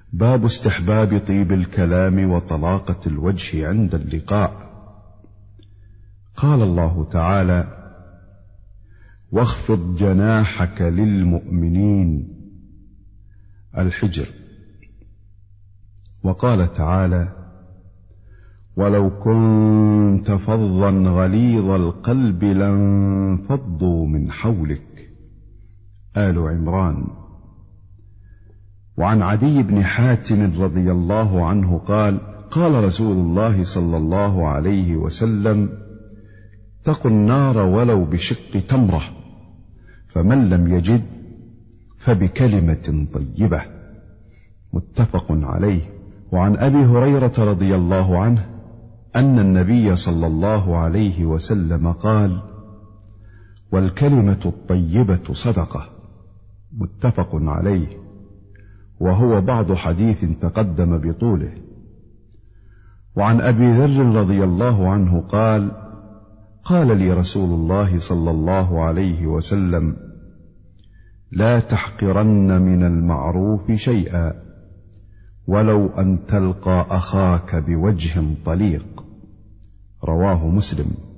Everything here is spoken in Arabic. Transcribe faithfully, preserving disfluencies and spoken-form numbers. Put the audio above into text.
باب استحباب طيب الكلام وطلاقة الوجه عند اللقاء. قال الله تعالى: واخفض جناحك للمؤمنين، الحجر. وقال تعالى: ولو كنت فظا غليظ القلب لانفضوا من حولك، آل عمران. وعن عدي بن حاتم رضي الله عنه قال: قال رسول الله صلى الله عليه وسلم: اتقوا النار ولو بشق تمرة، فمن لم يجد فبكلمة طيبة، متفق عليه. وعن أبي هريرة رضي الله عنه أن النبي صلى الله عليه وسلم قال: والكلمة الطيبة صدقة، متفق عليه، وهو بعض حديث تقدم بطوله. وعن أبي ذر رضي الله عنه قال: قال لي رسول الله صلى الله عليه وسلم: لا تحقرن من المعروف شيئا ولو أن تلقى أخاك بوجه طليق، رواه مسلم.